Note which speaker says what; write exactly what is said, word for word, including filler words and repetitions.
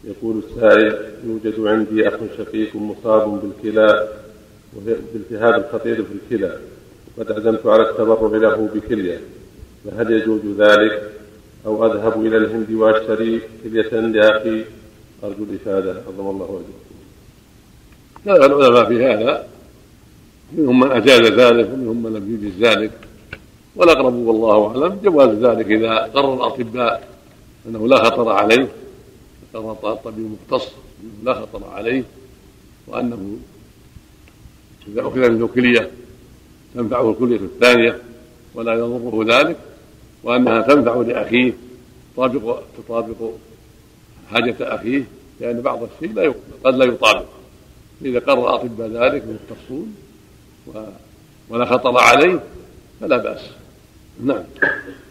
Speaker 1: يقول السائل: يوجد عندي أخ شقيق مصاب بالكلى بالتهاب خطير في الكلى، وقد عزمت على التبرع له بكلية، فهل يجوز ذلك أو أذهب إلى الهند وأشتري كلية لأخي؟ أرجو الإفادة، عظم الله أجركم.
Speaker 2: لا، العلماء في هذا منهم من أجاز ذلك ومنهم من لم يجز ذلك، والأقرب والله أعلم جواز ذلك إذا قرر الأطباء أنه لا خطر عليه، قرر الطبيب المختص أنه لا خطر عليه، وأنه إذا أخذ منه كلية تنفعه الكلية الثانية ولا يضره ذلك، وأنها تنفع لأخيه تطابق تطابق حاجة أخيه، لأن بعض الشيء لا قد لا يطابق. إذا قرر أطباء ذلك المختصون ولا خطر عليه فلا بأس. نعم.